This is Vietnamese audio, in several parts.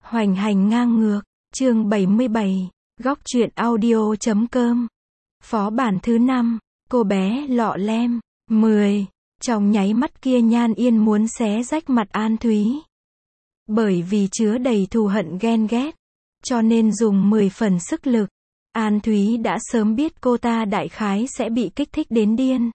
Hoành hành ngang ngược, chương 77, góc truyện audio.com. Phó bản thứ 5, cô bé lọ lem, 10. Trong nháy mắt kia Nhan Yên muốn xé rách mặt An Thúy. Bởi vì chứa đầy thù hận ghen ghét, cho nên dùng 10 phần sức lực. An Thúy đã sớm biết cô ta đại khái sẽ bị kích thích đến điên.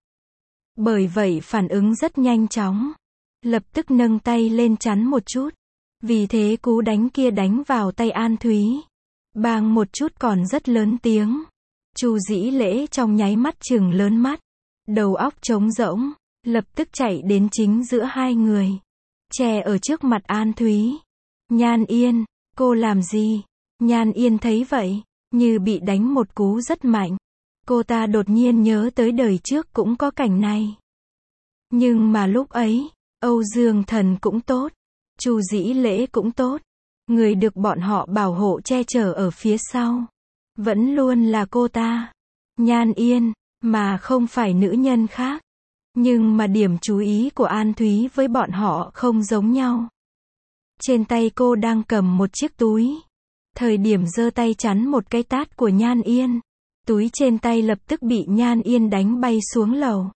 Bởi vậy phản ứng rất nhanh chóng. Lập tức nâng tay lên chắn một chút. Vì thế cú đánh kia đánh vào tay An Thúy. Bang một chút còn rất lớn tiếng. Chu Dĩ Lễ trong nháy mắt trừng lớn mắt. Đầu óc trống rỗng. Lập tức chạy đến chính giữa hai người. Che ở trước mặt An Thúy. Nhan Yên, cô làm gì? Nhan Yên thấy vậy, như bị đánh một cú rất mạnh. Cô ta đột nhiên nhớ tới đời trước cũng có cảnh này. Nhưng mà lúc ấy, Âu Dương Thần cũng tốt. Chu Dĩ Lễ cũng tốt. Người được bọn họ bảo hộ che chở ở phía sau. Vẫn luôn là cô ta. Nhan Yên, mà không phải nữ nhân khác. Nhưng mà điểm chú ý của An Thúy với bọn họ không giống nhau. Trên tay cô đang cầm một chiếc túi. Thời điểm giơ tay chắn một cái tát của Nhan Yên. Túi trên tay lập tức bị Nhan Yên đánh bay xuống lầu.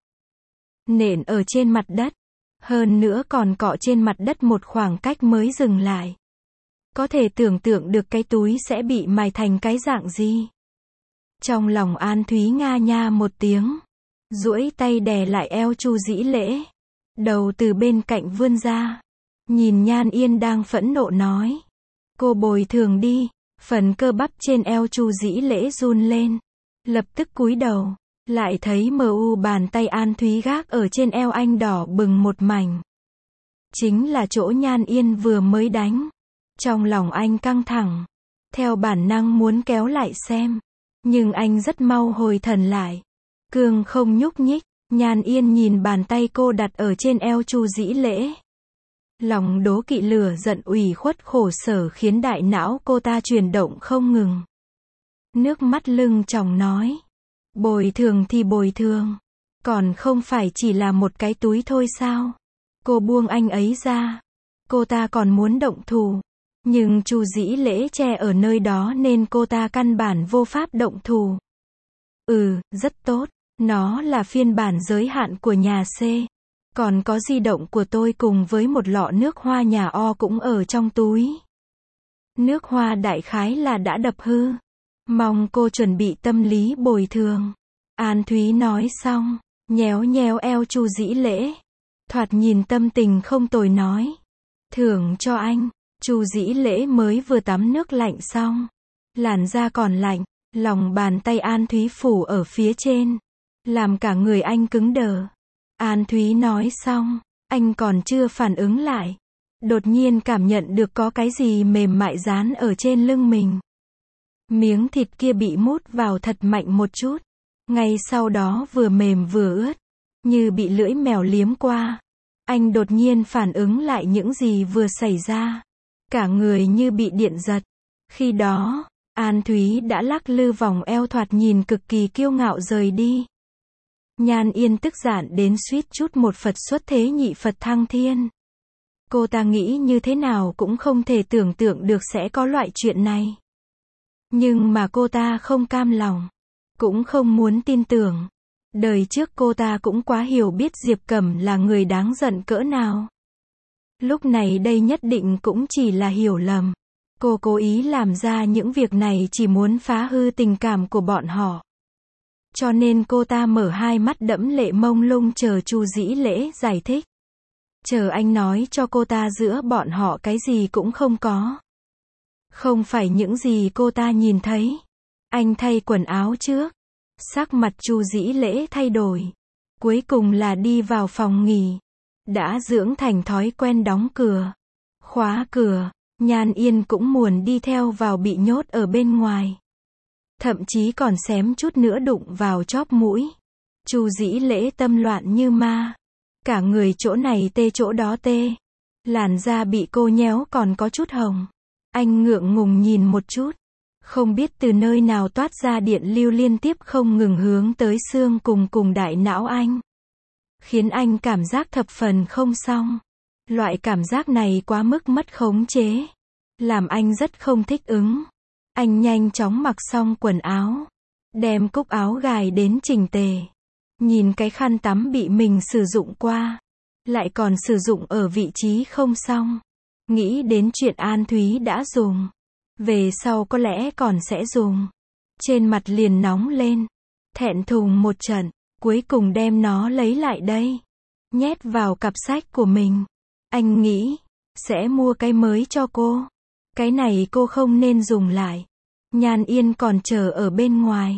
Nện ở trên mặt đất. Hơn nữa còn cọ trên mặt đất một khoảng cách mới dừng lại. Có thể tưởng tượng được cái túi sẽ bị mài thành cái dạng gì. Trong lòng An Thúy nga nha một tiếng. Duỗi tay đè lại eo Chu Dĩ Lễ. Đầu từ bên cạnh vươn ra. Nhìn Nhan Yên đang phẫn nộ nói. Cô bồi thường đi. Phần cơ bắp trên eo Chu Dĩ Lễ run lên. Lập tức cúi đầu. Lại thấy bàn tay An Thúy gác ở trên eo anh đỏ bừng một mảnh. Chính là chỗ Nhan Yên vừa mới đánh. Trong lòng anh căng thẳng. Theo bản năng muốn kéo lại xem. Nhưng anh rất mau hồi thần lại. Cương không nhúc nhích. Nhan Yên nhìn bàn tay cô đặt ở trên eo Chu Dĩ Lễ. Lòng đố kỵ lửa giận ủy khuất khổ sở khiến đại não cô ta chuyển động không ngừng. Nước mắt lưng tròng nói. Bồi thường thì bồi thường. Còn không phải chỉ là một cái túi thôi sao? Cô buông anh ấy ra. Cô ta còn muốn động thủ. Nhưng Chu Dĩ Lễ che ở nơi đó nên cô ta căn bản vô pháp động thủ. Rất tốt. Nó là phiên bản giới hạn của nhà C. Còn có di động của tôi cùng với một lọ nước hoa nhà O cũng ở trong túi. Nước hoa đại khái là đã đập hư. Mong cô chuẩn bị tâm lý bồi thường. An Thúy nói xong, nhéo nhéo eo Chu Dĩ Lễ. Thoạt nhìn tâm tình không tồi nói. Thưởng cho anh. Chu Dĩ Lễ mới vừa tắm nước lạnh xong. Làn da còn lạnh, lòng bàn tay An Thúy phủ ở phía trên. Làm cả người anh cứng đờ. An Thúy nói xong, anh còn chưa phản ứng lại. Đột nhiên cảm nhận được có cái gì mềm mại dán ở trên lưng mình. Miếng thịt kia bị mút vào thật mạnh một chút. Ngay sau đó vừa mềm vừa ướt. Như bị lưỡi mèo liếm qua. Anh đột nhiên phản ứng lại những gì vừa xảy ra. Cả người như bị điện giật. Khi đó, An Thúy đã lắc lư vòng eo thoạt nhìn cực kỳ kiêu ngạo rời đi. Nhan Yên tức giận đến suýt chút một Phật xuất thế nhị Phật thăng thiên. Cô ta nghĩ như thế nào cũng không thể tưởng tượng được sẽ có loại chuyện này. Nhưng mà cô ta không cam lòng. Cũng không muốn tin tưởng. Đời trước cô ta cũng quá hiểu biết Diệp Cẩm là người đáng giận cỡ nào. Lúc này đây nhất định cũng chỉ là hiểu lầm. Cô cố ý làm ra những việc này chỉ muốn phá hư tình cảm của bọn họ. Cho nên cô ta mở hai mắt đẫm lệ mông lung chờ Chu Dĩ Lễ giải thích. Chờ anh nói cho cô ta giữa bọn họ cái gì cũng không có. Không phải những gì cô ta nhìn thấy. Anh thay quần áo trước. Sắc mặt Chu Dĩ Lễ thay đổi. Cuối cùng là đi vào phòng nghỉ. Đã dưỡng thành thói quen đóng cửa. Khóa cửa. Nhan Yên cũng muốn đi theo vào bị nhốt ở bên ngoài. Thậm chí còn xém chút nữa đụng vào chóp mũi. Chu Dĩ Lễ tâm loạn như ma. Cả người chỗ này tê chỗ đó tê. Làn da bị cô nhéo còn có chút hồng. Anh ngượng ngùng nhìn một chút. Không biết từ nơi nào toát ra điện lưu liên tiếp không ngừng hướng tới xương cùng đại não anh. Khiến anh cảm giác thập phần không xong. Loại cảm giác này quá mức mất khống chế. làm anh rất không thích ứng. Anh nhanh chóng mặc xong quần áo, đem cúc áo gài đến chỉnh tề. Nhìn cái khăn tắm bị mình sử dụng qua, lại còn sử dụng ở vị trí không xong. Nghĩ đến chuyện An Thúy đã dùng, về sau có lẽ còn sẽ dùng. Trên mặt liền nóng lên, thẹn thùng một trận, cuối cùng đem nó lấy lại đây, nhét vào cặp sách của mình. Anh nghĩ, sẽ mua cái mới cho cô. Cái này cô không nên dùng lại. Nhan Yên còn chờ ở bên ngoài.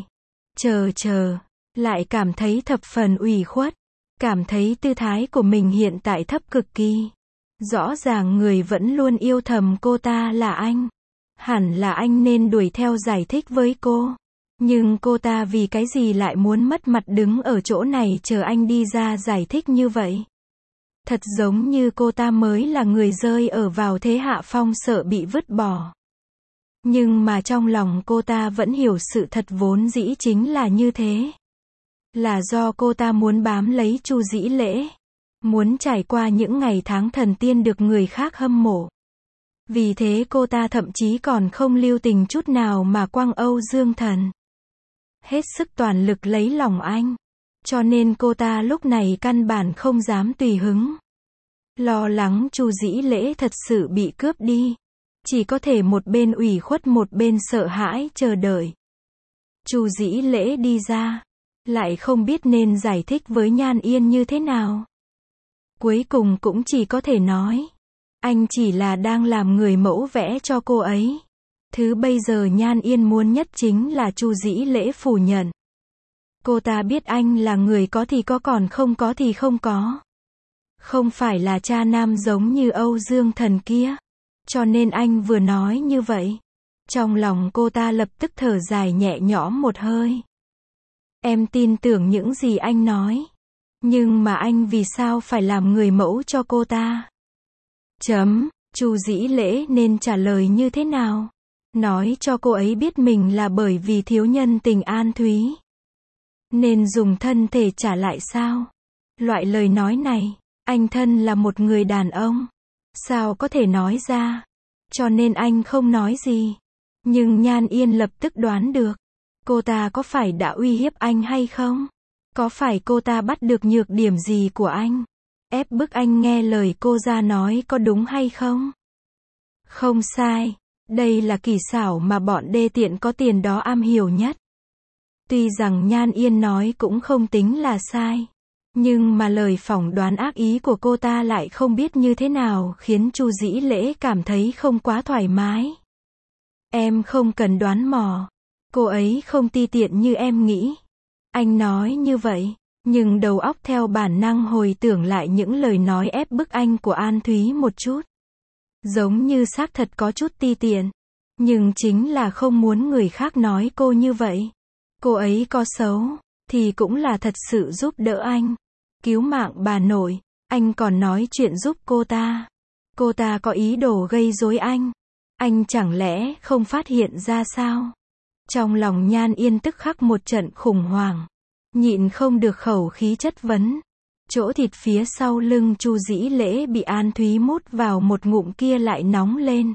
Chờ, lại cảm thấy thập phần ủy khuất. Cảm thấy tư thái của mình hiện tại thấp cực kỳ. Rõ ràng người vẫn luôn yêu thầm cô ta là anh. Hẳn là anh nên đuổi theo giải thích với cô. Nhưng cô ta vì cái gì lại muốn mất mặt đứng ở chỗ này chờ anh đi ra giải thích như vậy? Thật giống như cô ta mới là người rơi ở vào thế hạ phong sợ bị vứt bỏ. Nhưng mà trong lòng cô ta vẫn hiểu sự thật vốn dĩ chính là như thế. Là do cô ta muốn bám lấy Chu Dĩ Lễ. Muốn trải qua những ngày tháng thần tiên được người khác hâm mộ. Vì thế cô ta thậm chí còn không lưu tình chút nào mà quăng Âu Dương Thần. Hết sức toàn lực lấy lòng anh. Cho nên cô ta lúc này căn bản không dám tùy hứng. Lo lắng Chu Dĩ Lễ thật sự bị cướp đi. Chỉ có thể một bên ủy khuất một bên sợ hãi chờ đợi. Chu Dĩ Lễ đi ra, lại không biết nên giải thích với Nhan Yên như thế nào. Cuối cùng cũng chỉ có thể nói, anh chỉ là đang làm người mẫu vẽ cho cô ấy. Thứ bây giờ Nhan Yên muốn nhất chính là Chu Dĩ Lễ phủ nhận. Cô ta biết anh là người có thì có còn không có thì không có. Không phải là cha nam giống như Âu Dương Thần kia. Cho nên anh vừa nói như vậy. Trong lòng cô ta lập tức thở dài nhẹ nhõm một hơi. Em tin tưởng những gì anh nói. Nhưng mà anh vì sao phải làm người mẫu cho cô ta? Chu Dĩ Lễ nên trả lời như thế nào? Nói cho cô ấy biết mình là bởi vì thiếu nhân tình An Thúy. Nên dùng thân thể trả lại sao? Loại lời nói này, anh thân là một người đàn ông. Sao có thể nói ra? Cho nên anh không nói gì. Nhưng Nhan Yên lập tức đoán được. Cô ta có phải đã uy hiếp anh hay không? Có phải cô ta bắt được nhược điểm gì của anh? Ép bức anh nghe lời cô ra nói có đúng hay không? Không sai. Đây là kỳ xảo mà bọn đê tiện có tiền đó am hiểu nhất. Tuy rằng Nhan Yên nói cũng không tính là sai. Nhưng mà lời phỏng đoán ác ý của cô ta lại không biết như thế nào khiến Chu Dĩ Lễ cảm thấy không quá thoải mái. Em không cần đoán mò. Cô ấy không ti tiện như em nghĩ. Anh nói như vậy, nhưng đầu óc theo bản năng hồi tưởng lại những lời nói ép bức anh của An Thúy một chút. Giống như xác thật có chút ti tiện. Nhưng chính là không muốn người khác nói cô như vậy. Cô ấy có xấu, thì cũng là thật sự giúp đỡ anh. Cứu mạng bà nội, anh còn nói chuyện giúp cô ta. Cô ta có ý đồ gây rối anh chẳng lẽ không phát hiện ra sao? Trong lòng Nhan Yên tức khắc một trận khủng hoảng. Nhịn không được khẩu khí chất vấn. Chỗ thịt phía sau lưng Chu Dĩ Lễ bị An Thúy mút vào một ngụm kia lại nóng lên.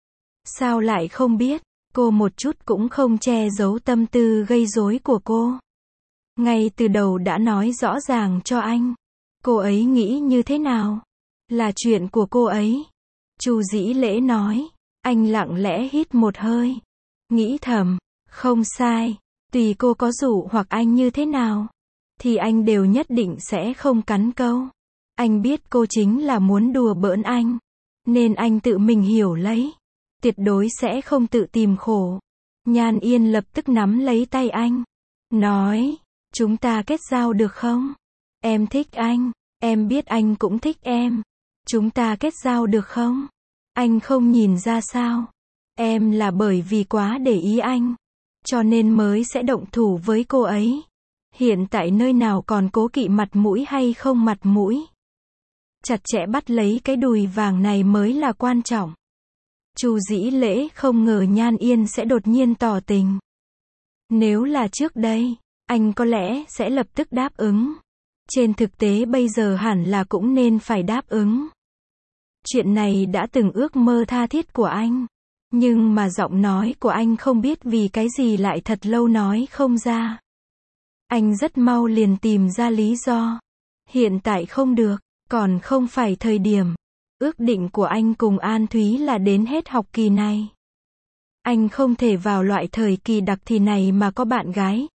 Sao lại không biết? Cô một chút cũng không che giấu tâm tư gây rối của cô. Ngay từ đầu đã nói rõ ràng cho anh. Cô ấy nghĩ như thế nào? Là chuyện của cô ấy. Chu Dĩ Lễ nói. Anh lặng lẽ hít một hơi. Nghĩ thầm, không sai. Tùy cô có dụ hoặc anh như thế nào, thì anh đều nhất định sẽ không cắn câu. Anh biết cô chính là muốn đùa bỡn anh. Nên anh tự mình hiểu lấy. Tuyệt đối sẽ không tự tìm khổ. Nhan Yên lập tức nắm lấy tay anh. Nói, chúng ta kết giao được không? Em thích anh. Em biết anh cũng thích em. Chúng ta kết giao được không? Anh không nhìn ra sao? Em là bởi vì quá để ý anh. Cho nên mới sẽ động thủ với cô ấy. Hiện tại nơi nào còn cố kỵ mặt mũi hay không mặt mũi. Chặt chẽ bắt lấy cái đùi vàng này mới là quan trọng. Chu Dĩ Lễ không ngờ Nhan Yên sẽ đột nhiên tỏ tình. Nếu là trước đây, anh có lẽ sẽ lập tức đáp ứng. Trên thực tế bây giờ hẳn là cũng nên phải đáp ứng. Chuyện này đã từng ước mơ tha thiết của anh. Nhưng mà giọng nói của anh không biết vì cái gì lại thật lâu nói không ra. Anh rất mau liền tìm ra lý do. Hiện tại không được, còn không phải thời điểm. Ước định của anh cùng An Thúy là đến hết học kỳ này. Anh không thể vào loại thời kỳ đặc thì này mà có bạn gái.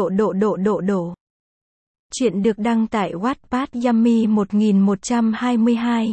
Đổ. Chuyện được đăng tại Wattpad Yummy 1122.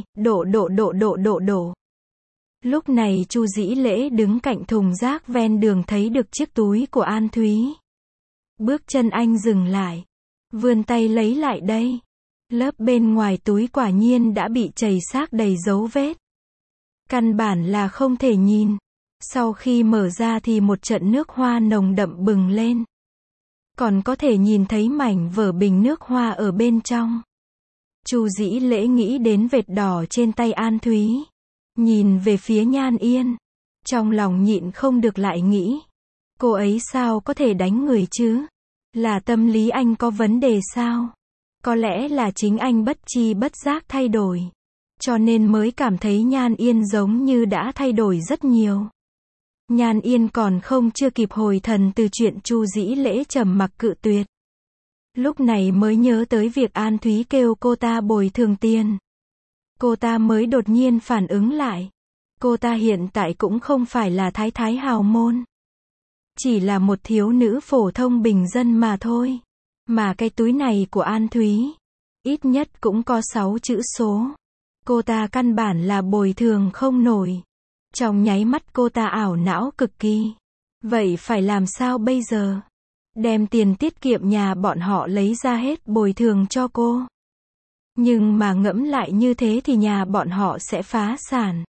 Đổ. Lúc này Chu Dĩ Lễ đứng cạnh thùng rác ven đường thấy được chiếc túi của An Thúy. Bước chân anh dừng lại. Vươn tay lấy lại đây. Lớp bên ngoài túi quả nhiên đã bị chảy xác đầy dấu vết. Căn bản là không thể nhìn. Sau khi mở ra thì một trận nước hoa nồng đậm bừng lên. Còn có thể nhìn thấy mảnh vở bình nước hoa ở bên trong. Chu Dĩ Lễ nghĩ đến vệt đỏ trên tay An Thúy. Nhìn về phía Nhan Yên. Trong lòng nhịn không được lại nghĩ. Cô ấy sao có thể đánh người chứ? Là tâm lý anh có vấn đề sao? Có lẽ là chính anh bất tri bất giác thay đổi. Cho nên mới cảm thấy Nhan Yên giống như đã thay đổi rất nhiều. Nhan Yên còn không chưa kịp hồi thần từ chuyện Chu Dĩ Lễ trầm mặc cự tuyệt. Lúc này mới nhớ tới việc An Thúy kêu cô ta bồi thường tiền. Cô ta mới đột nhiên phản ứng lại. Cô ta hiện tại cũng không phải là thái thái hào môn. Chỉ là một thiếu nữ phổ thông bình dân mà thôi. Mà cái túi này của An Thúy, ít nhất cũng có 6 chữ số. Cô ta căn bản là bồi thường không nổi. Trong nháy mắt cô ta ảo não cực kỳ. Vậy phải làm sao bây giờ? Đem tiền tiết kiệm nhà bọn họ lấy ra hết bồi thường cho cô. Nhưng mà ngẫm lại như thế thì nhà bọn họ sẽ phá sản.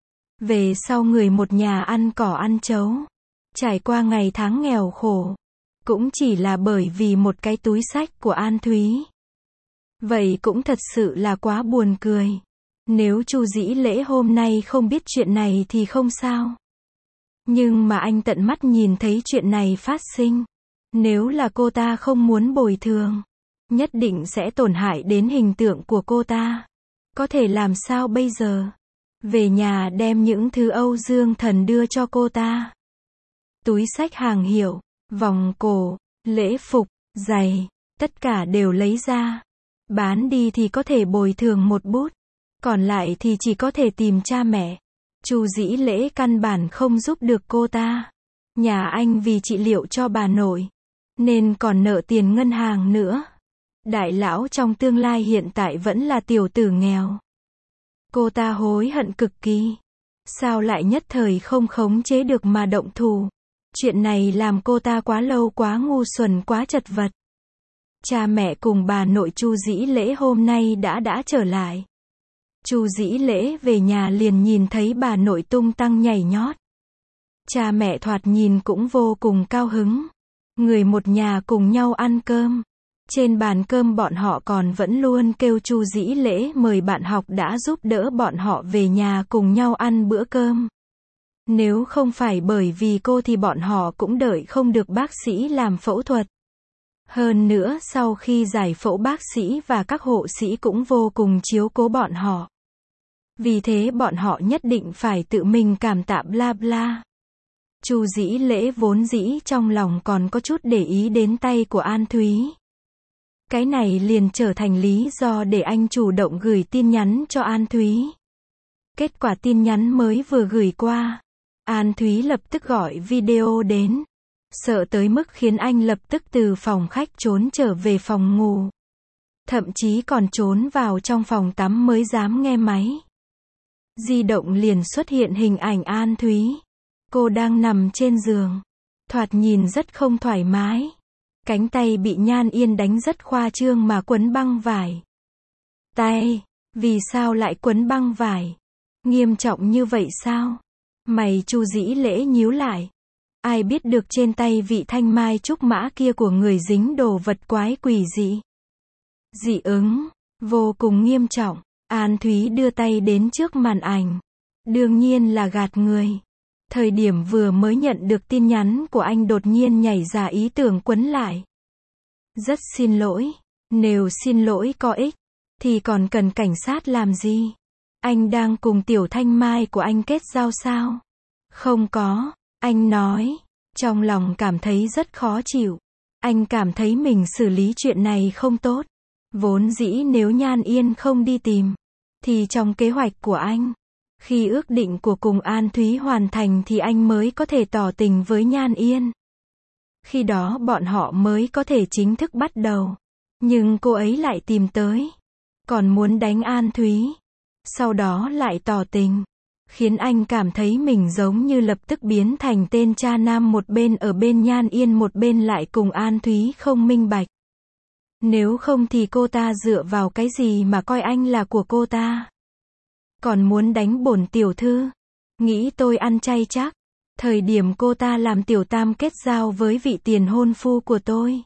Về sau người một nhà ăn cỏ ăn trấu. Trải qua ngày tháng nghèo khổ. Cũng chỉ là bởi vì một cái túi xách của An Thúy. Vậy cũng thật sự là quá buồn cười. Nếu Chu Dĩ Lễ hôm nay không biết chuyện này thì không sao. Nhưng mà anh tận mắt nhìn thấy chuyện này phát sinh. Nếu là cô ta không muốn bồi thường, nhất định sẽ tổn hại đến hình tượng của cô ta. Có thể làm sao bây giờ? Về nhà đem những thứ Âu Dương Thần đưa cho cô ta. Túi xách hàng hiệu, vòng cổ, lễ phục, giày, tất cả đều lấy ra. Bán đi thì có thể bồi thường một bút. Còn lại thì chỉ có thể tìm cha mẹ. Chu Dĩ Lễ căn bản không giúp được cô ta. Nhà anh vì trị liệu cho bà nội, nên còn nợ tiền ngân hàng nữa. Đại lão trong tương lai hiện tại vẫn là tiểu tử nghèo. Cô ta hối hận cực kỳ. Sao lại nhất thời không khống chế được mà động thủ? Chuyện này làm cô ta quá lâu quá ngu xuẩn quá chật vật. Cha mẹ cùng bà nội Chu Dĩ Lễ hôm nay đã trở lại. Chu Dĩ Lễ về nhà liền nhìn thấy bà nội tung tăng nhảy nhót. Cha mẹ thoạt nhìn cũng vô cùng cao hứng. Người một nhà cùng nhau ăn cơm. Trên bàn cơm bọn họ còn vẫn luôn kêu Chu Dĩ Lễ mời bạn học đã giúp đỡ bọn họ về nhà cùng nhau ăn bữa cơm. Nếu không phải bởi vì cô thì bọn họ cũng đợi không được bác sĩ làm phẫu thuật. Hơn nữa sau khi giải phẫu bác sĩ và các hộ sĩ cũng vô cùng chiếu cố bọn họ. Vì thế bọn họ nhất định phải tự mình cảm tạ bla bla. Chu Dĩ Lễ vốn dĩ trong lòng còn có chút để ý đến tay của An Thúy. Cái này liền trở thành lý do để anh chủ động gửi tin nhắn cho An Thúy. Kết quả tin nhắn mới vừa gửi qua, An Thúy lập tức gọi video đến. Sợ tới mức khiến anh lập tức từ phòng khách trốn trở về phòng ngủ. Thậm chí còn trốn vào trong phòng tắm mới dám nghe máy. Di động liền xuất hiện hình ảnh An Thúy. Cô đang nằm trên giường. Thoạt nhìn rất không thoải mái. Cánh tay bị Nhan Yên đánh rất khoa trương mà quấn băng vải. Tay, vì sao lại quấn băng vải? Nghiêm trọng như vậy sao? Mày Chu Dĩ Lễ nhíu lại. Ai biết được trên tay vị thanh mai trúc mã kia của người dính đồ vật quái quỷ dị. Dị ứng, vô cùng nghiêm trọng. An Thúy đưa tay đến trước màn ảnh. Đương nhiên là gạt người. Thời điểm vừa mới nhận được tin nhắn của anh đột nhiên nhảy ra ý tưởng quấn lại. Rất xin lỗi. Nếu xin lỗi có ích, thì còn cần cảnh sát làm gì? Anh đang cùng tiểu thanh mai của anh kết giao sao? Không có, anh nói. Trong lòng cảm thấy rất khó chịu. Anh cảm thấy mình xử lý chuyện này không tốt. Vốn dĩ nếu Nhan Yên không đi tìm, thì trong kế hoạch của anh, khi ước định của cùng An Thúy hoàn thành thì anh mới có thể tỏ tình với Nhan Yên. Khi đó bọn họ mới có thể chính thức bắt đầu. Nhưng cô ấy lại tìm tới. Còn muốn đánh An Thúy. Sau đó lại tỏ tình. Khiến anh cảm thấy mình giống như lập tức biến thành tên cha nam, một bên ở bên Nhan Yên, một bên lại cùng An Thúy, không minh bạch. Nếu không thì cô ta dựa vào cái gì mà coi anh là của cô ta? Còn muốn đánh bổn tiểu thư. Nghĩ tôi ăn chay chắc. Thời điểm cô ta làm tiểu tam kết giao với vị tiền hôn phu của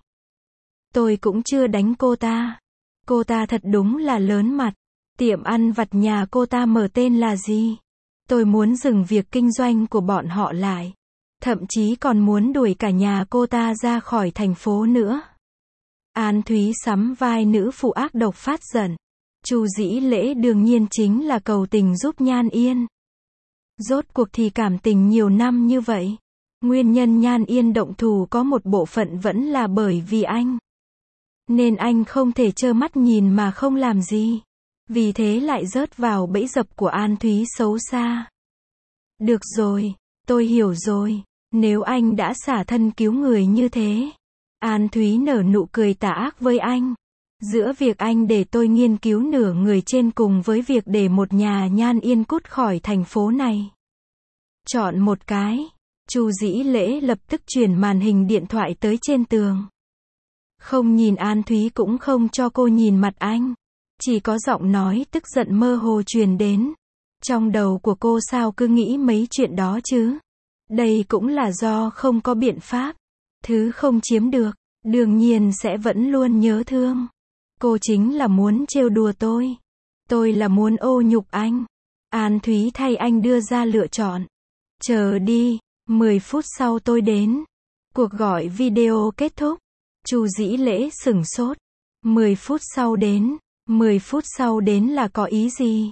tôi cũng chưa đánh cô ta. Cô ta thật đúng là lớn mặt. Tiệm ăn vặt nhà cô ta mở tên là gì? Tôi muốn dừng việc kinh doanh của bọn họ lại. Thậm chí còn muốn đuổi cả nhà cô ta ra khỏi thành phố nữa. An Thúy sắm vai nữ phụ ác độc phát giận. Chu Dĩ Lễ đương nhiên chính là cầu tình giúp Nhan Yên. Rốt cuộc thì cảm tình nhiều năm như vậy. Nguyên nhân Nhan Yên động thủ có một bộ phận vẫn là bởi vì anh. Nên anh không thể trơ mắt nhìn mà không làm gì. Vì thế lại rớt vào bẫy dập của An Thúy xấu xa. Được rồi, tôi hiểu rồi. Nếu anh đã xả thân cứu người như thế. An Thúy nở nụ cười tà ác với anh. Giữa việc anh để tôi nghiên cứu nửa người trên cùng với việc để một nhà Nhan Yên cút khỏi thành phố này. Chọn một cái. Chu Dĩ Lễ lập tức chuyển màn hình điện thoại tới trên tường. Không nhìn An Thúy cũng không cho cô nhìn mặt anh. Chỉ có giọng nói tức giận mơ hồ truyền đến. Trong đầu của cô sao cứ nghĩ mấy chuyện đó chứ? Đây cũng là do không có biện pháp. Thứ không chiếm được, đương nhiên sẽ vẫn luôn nhớ thương. Cô chính là muốn trêu đùa tôi. Tôi là muốn ô nhục anh. An Thúy thay anh đưa ra lựa chọn. Chờ đi, 10 phút sau tôi đến. Cuộc gọi video kết thúc. Chu Dĩ Lễ sửng sốt. 10 phút sau đến. 10 phút sau đến là có ý gì?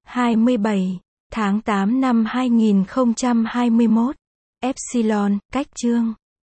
27 tháng 8 năm 2021. Epsilon, cách chương